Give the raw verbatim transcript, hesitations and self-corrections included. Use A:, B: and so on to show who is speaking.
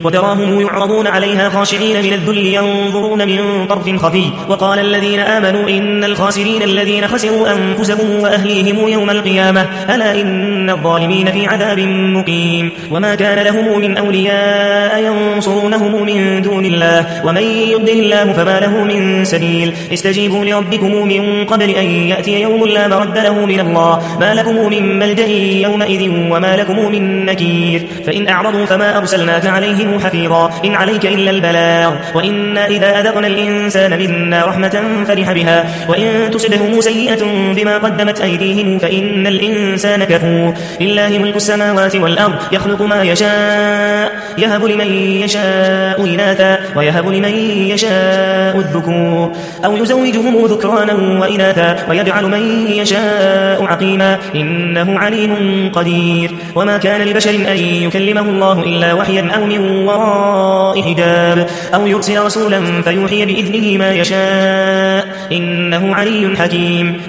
A: وتراهم يعرضون عليها خاشعين من الذل ينظرون من طرف خفي. وقال الذين آمنوا إن الخاسرين الذين خسروا أنفسهم وأهليهم يوم القيامة ألا إن الظالمين في عذاب مقيم. وما كان لهم من أولياء ينصرونهم من دون الله ومن يضلل الله فما له من سبيل. استجيبوا لربكم من قبل أن يأتي يوم لا مرد له من الله ما لكم من ملجأ يومئذ وما لكم من نكير. فإن أعرضوا فما أرسلناك عليهم حفيظا إن عليك إلا البلاغ وإنا إذا أذقنا الإنسان منا رحمة فرح بها وإن تصبهم سيئة بما قدمت أيديهم فإن الإنسان كفور. لله ملك السماوات والأرض يخلق ما يشاء يهب لمن يشاء إناثا ويهب لمن يشاء الذكور أو يزوجهم ذكرانا وإناثا ويجعل من يشاء عقيما إنه عليم قدير. وما كان لبشر أن يكلمه الله إلا وحيا أو من وراء حجاب أو يرسل رسولا فيوحي بإذنه ما يشاء إنه علي حكيم.